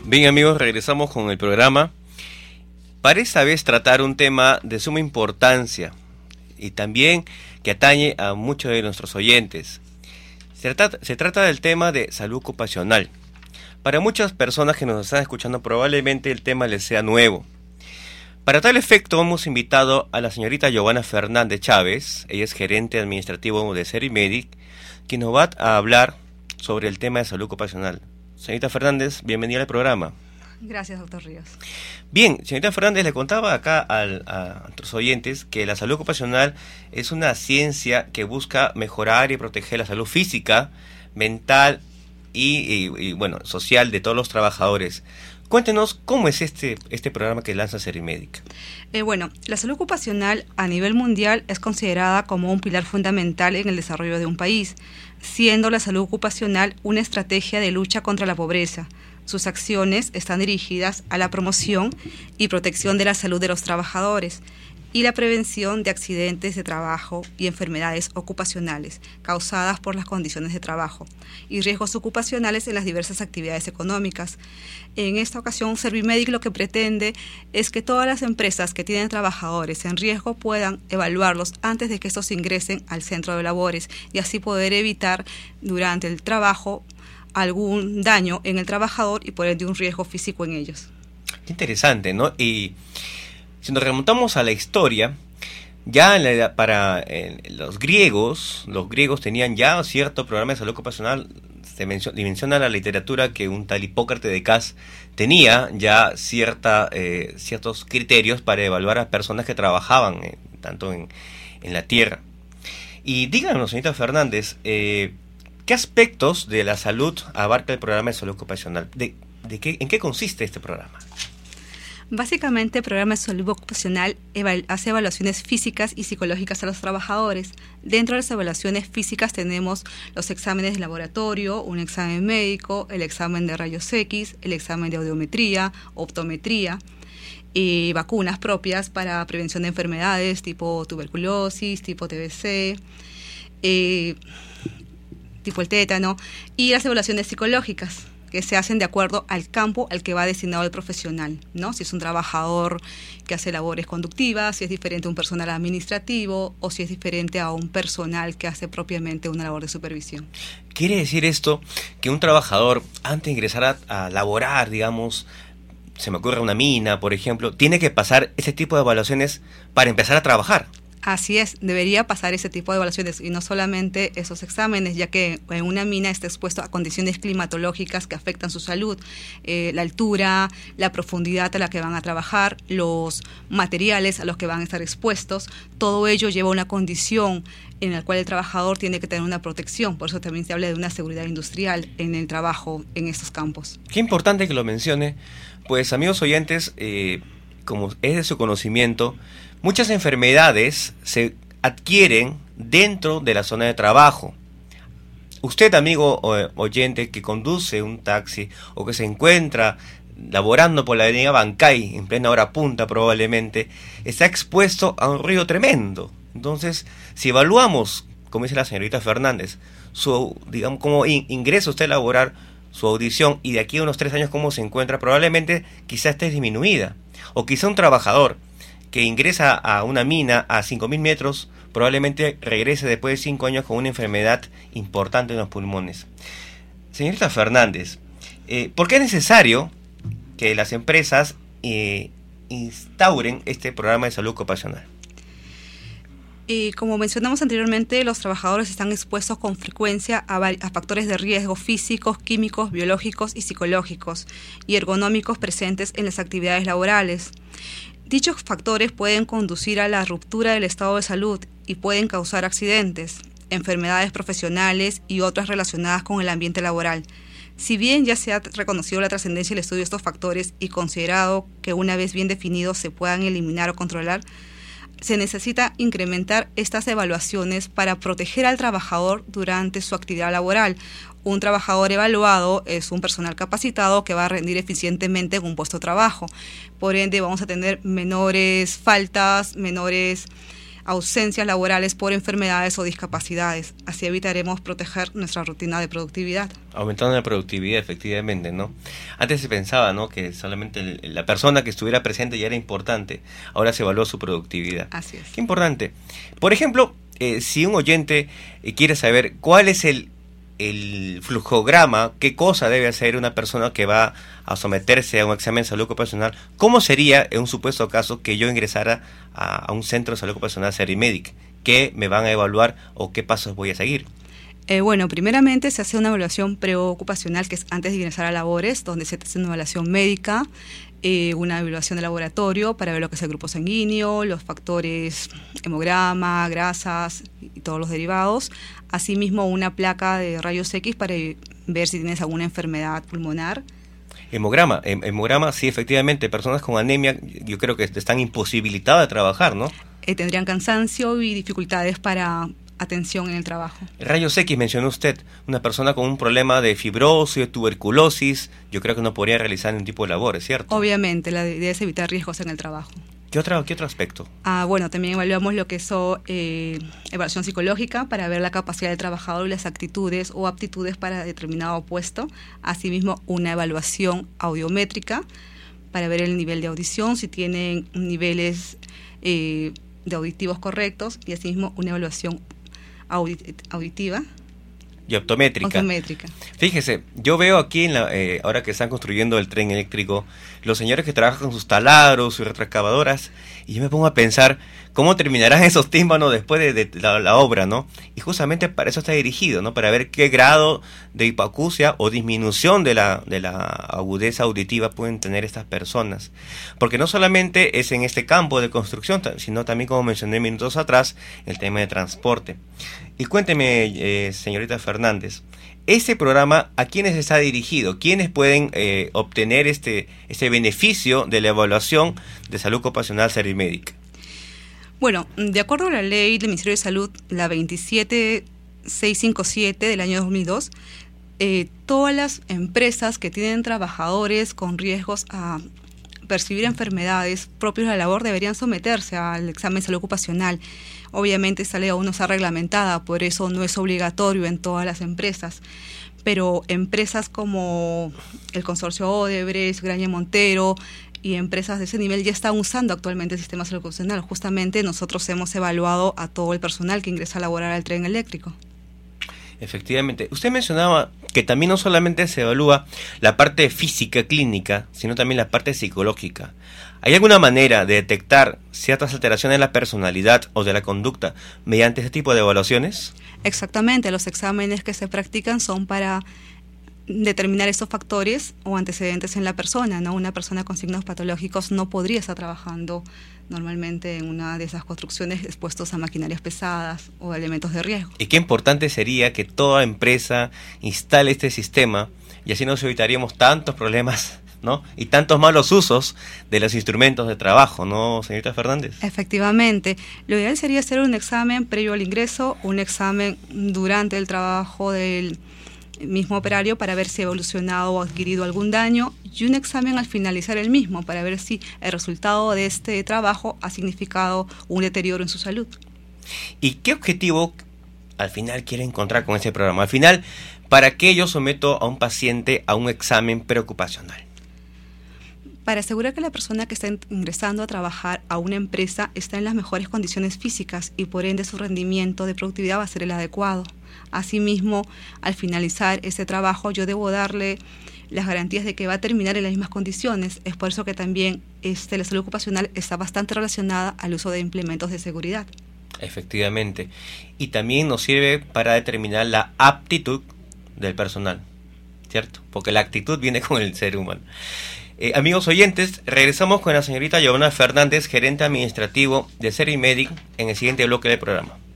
Bien amigos, regresamos con el programa para esta vez tratar un tema de suma importancia y también que atañe a muchos de nuestros oyentes. Se trata del tema de salud ocupacional. Para muchas personas que nos están escuchando probablemente el tema les sea nuevo. Para tal efecto hemos invitado a la señorita Giovanna Fernández Chávez, ella es gerente administrativo de Serimedic, quien nos va a hablar sobre el tema de salud ocupacional. Señorita Fernández, bienvenida al programa. Gracias, doctor Ríos. Bien, señorita Fernández, le contaba acá a nuestros oyentes que la salud ocupacional es una ciencia que busca mejorar y proteger la salud física, mental y bueno, social de todos los trabajadores. Cuéntenos cómo es este programa que lanza Serimedic. Bueno, la salud ocupacional a nivel mundial es considerada como un pilar fundamental en el desarrollo de un país, siendo la salud ocupacional una estrategia de lucha contra la pobreza. Sus acciones están dirigidas a la promoción y protección de la salud de los trabajadores y la prevención de accidentes de trabajo y enfermedades ocupacionales causadas por las condiciones de trabajo y riesgos ocupacionales en las diversas actividades económicas. En esta ocasión, Serimedic lo que pretende es que todas las empresas que tienen trabajadores en riesgo puedan evaluarlos antes de que estos ingresen al centro de labores y así poder evitar durante el trabajo algún daño en el trabajador y por ende un riesgo físico en ellos. Qué interesante, ¿no? Y si nos remontamos a la historia, ya los griegos tenían ya cierto programa de salud ocupacional. Se menciona la literatura que un tal Hipócrates de Cas tenía ya ciertos criterios para evaluar a personas que trabajaban tanto en la tierra. Y díganos, señorita Fernández, ¿qué aspectos de la salud abarca el programa de salud ocupacional? ¿En qué consiste este programa? Básicamente, el programa de salud ocupacional hace evaluaciones físicas y psicológicas a los trabajadores. Dentro de las evaluaciones físicas tenemos los exámenes de laboratorio, un examen médico, el examen de rayos X, el examen de audiometría, optometría y vacunas propias para prevención de enfermedades tipo tuberculosis, tipo TBC, tipo el tétano, y las evaluaciones psicológicas que se hacen de acuerdo al campo al que va destinado el profesional, ¿no? Si es un trabajador que hace labores conductivas, si es diferente a un personal administrativo o si es diferente a un personal que hace propiamente una labor de supervisión. ¿Quiere decir esto que un trabajador, antes de ingresar a laborar, digamos, se me ocurre una mina, por ejemplo, tiene que pasar ese tipo de evaluaciones para empezar a trabajar? Así es, debería pasar ese tipo de evaluaciones y no solamente esos exámenes, ya que en una mina está expuesto a condiciones climatológicas que afectan su salud, la altura, la profundidad a la que van a trabajar, los materiales a los que van a estar expuestos, todo ello lleva a una condición en la cual el trabajador tiene que tener una protección, por eso también se habla de una seguridad industrial en el trabajo en estos campos. Qué importante que lo mencione, pues amigos oyentes, como es de su conocimiento, muchas enfermedades se adquieren dentro de la zona de trabajo. Usted, amigo oyente, que conduce un taxi o que se encuentra laborando por la avenida Bancay en plena hora punta probablemente, está expuesto a un ruido tremendo. Entonces, si evaluamos, como dice la señorita Fernández, digamos, cómo ingresa usted a laborar, su audición, y de aquí a unos 3 años cómo se encuentra, probablemente quizá esté disminuida. O quizá un trabajador que ingresa a una mina a 5.000 metros, probablemente regrese después de 5 años con una enfermedad importante en los pulmones. Señorita Fernández, ¿por qué es necesario que las empresas instauren este programa de salud ocupacional? Como mencionamos anteriormente, los trabajadores están expuestos con frecuencia a factores de riesgo físicos, químicos, biológicos y psicológicos y ergonómicos presentes en las actividades laborales. Dichos factores pueden conducir a la ruptura del estado de salud y pueden causar accidentes, enfermedades profesionales y otras relacionadas con el ambiente laboral. Si bien ya se ha reconocido la trascendencia del estudio de estos factores y considerado que una vez bien definidos se puedan eliminar o controlar, se necesita incrementar estas evaluaciones para proteger al trabajador durante su actividad laboral. Un trabajador evaluado es un personal capacitado que va a rendir eficientemente en un puesto de trabajo. Por ende, vamos a tener menores faltas, menores ausencias laborales por enfermedades o discapacidades. Así evitaremos proteger nuestra rutina de productividad. Aumentando la productividad, efectivamente, ¿no? Antes se pensaba, ¿no?, que solamente la persona que estuviera presente ya era importante. Ahora se evalúa su productividad. Así es. Qué importante. Por ejemplo, si un oyente quiere saber cuál es el flujograma, qué cosa debe hacer una persona que va a someterse a un examen de salud ocupacional, ¿cómo sería en un supuesto caso que yo ingresara a un centro de salud ocupacional Serimedic? ¿Qué me van a evaluar o qué pasos voy a seguir? Bueno, primeramente se hace una evaluación preocupacional, que es antes de ingresar a labores, donde se hace una evaluación médica, una evaluación de laboratorio para ver lo que es el grupo sanguíneo, los factores hemograma, grasas y todos los derivados. Asimismo, una placa de rayos X para ver si tienes alguna enfermedad pulmonar. Hemograma, sí, efectivamente, personas con anemia yo creo que están imposibilitadas de trabajar, ¿no? Tendrían cansancio y dificultades para atención en el trabajo. Rayos X mencionó usted, una persona con un problema de fibrosis, de tuberculosis, yo creo que no podría realizar ningún tipo de labores, ¿cierto? Obviamente, la idea es evitar riesgos en el trabajo. ¿Qué otro aspecto? Bueno, también evaluamos lo que es evaluación psicológica para ver la capacidad del trabajador y las actitudes o aptitudes para determinado puesto. Asimismo, una evaluación audiométrica para ver el nivel de audición, si tienen niveles de auditivos correctos, y asimismo una evaluación auditiva y optométrica. Fíjese, yo veo aquí ahora que están construyendo el tren eléctrico, los señores que trabajan con sus taladros, sus retroexcavadoras, y yo me pongo a pensar cómo terminarán esos tímpanos después de la obra, ¿no? Y justamente para eso está dirigido, ¿no? Para ver qué grado de hipoacusia o disminución de la agudeza auditiva pueden tener estas personas. Porque no solamente es en este campo de construcción, sino también, como mencioné minutos atrás, el tema de transporte. Y cuénteme, señorita Fernández, ¿este programa a quiénes está dirigido? ¿Quiénes pueden obtener este beneficio de la evaluación de salud ocupacional Serimedic? Bueno, de acuerdo a la ley del Ministerio de Salud, la 27657 del año 2002, todas las empresas que tienen trabajadores con riesgos a percibir enfermedades propias de la labor deberían someterse al examen de salud ocupacional. Obviamente esta ley aún no está reglamentada, por eso no es obligatorio en todas las empresas, pero empresas como el consorcio Odebrecht, Graña Montero y empresas de ese nivel ya están usando actualmente el sistema de salud ocupacional. Justamente nosotros hemos evaluado a todo el personal que ingresa a laborar al tren eléctrico. Efectivamente. Usted mencionaba que también no solamente se evalúa la parte física, clínica, sino también la parte psicológica. ¿Hay alguna manera de detectar ciertas alteraciones de la personalidad o de la conducta mediante este tipo de evaluaciones? Exactamente. Los exámenes que se practican son para determinar estos factores o antecedentes en la persona, ¿no? Una persona con signos patológicos no podría estar trabajando normalmente en una de esas construcciones expuestos a maquinarias pesadas o elementos de riesgo. Y qué importante sería que toda empresa instale este sistema, y así nos evitaríamos tantos problemas, ¿no? Y tantos malos usos de los instrumentos de trabajo, ¿no, señorita Fernández? Efectivamente. Lo ideal sería hacer un examen previo al ingreso, un examen durante el trabajo del mismo operario para ver si ha evolucionado o adquirido algún daño, y un examen al finalizar el mismo para ver si el resultado de este trabajo ha significado un deterioro en su salud. ¿Y qué objetivo al final quiere encontrar con este programa? Al final, ¿para qué yo someto a un paciente a un examen preocupacional? Para asegurar que la persona que está ingresando a trabajar a una empresa está en las mejores condiciones físicas y por ende su rendimiento de productividad va a ser el adecuado. Asimismo, al finalizar ese trabajo yo debo darle las garantías de que va a terminar en las mismas condiciones. Es por eso que también la salud ocupacional está bastante relacionada al uso de implementos de seguridad. Efectivamente. Y también nos sirve para determinar la aptitud del personal, ¿cierto? Porque la actitud viene con el ser humano. Amigos oyentes, regresamos con la señorita Giovanna Fernández, gerente administrativo de Serimedic, en el siguiente bloque del programa.